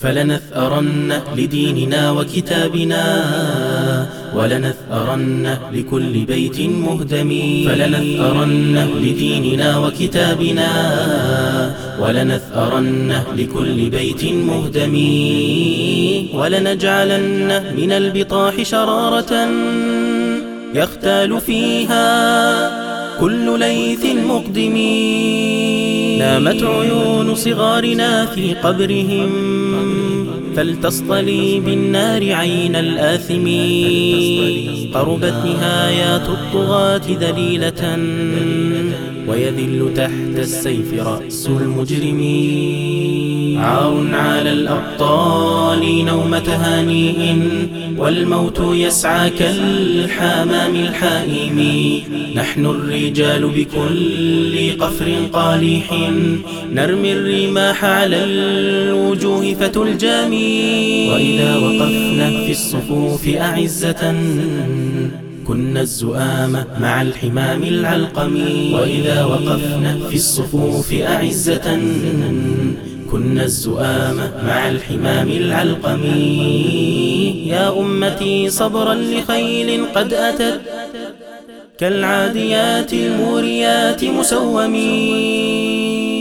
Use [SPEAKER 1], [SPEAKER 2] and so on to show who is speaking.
[SPEAKER 1] فلنثأرن لديننا وكتابنا، ولنثأرن لكل بيت مهدم. فلنثأرن لديننا وكتابنا، ولنثأرن لكل بيت مهدم. ولنجعلن من البطاح شرارة يختال فيها كل ليث مقدم. نامت عيون صغارنا في قبرهم، فلتصطلي بالنار عين الآثم. قربت نهايات الطغاة ذليلة، ويذل تحت السيف رأس المجرم. عار على الأبطال نومة هانئ، والموت يسعى كالحمام الحائم. نحن الرجال بكل قفر قالح، نرمي الرماح على الوجوه فتلجام. وإذا وقفنا في الصفوف أعزة، كنا الزؤام مع الحمام العلقم. وإذا وقفنا في الصفوف أعزة، كنا الزؤام مع الحمام العلقم. يا أمتي صبرا لخيل قد أتت، كالعاديات الموريات مسومين.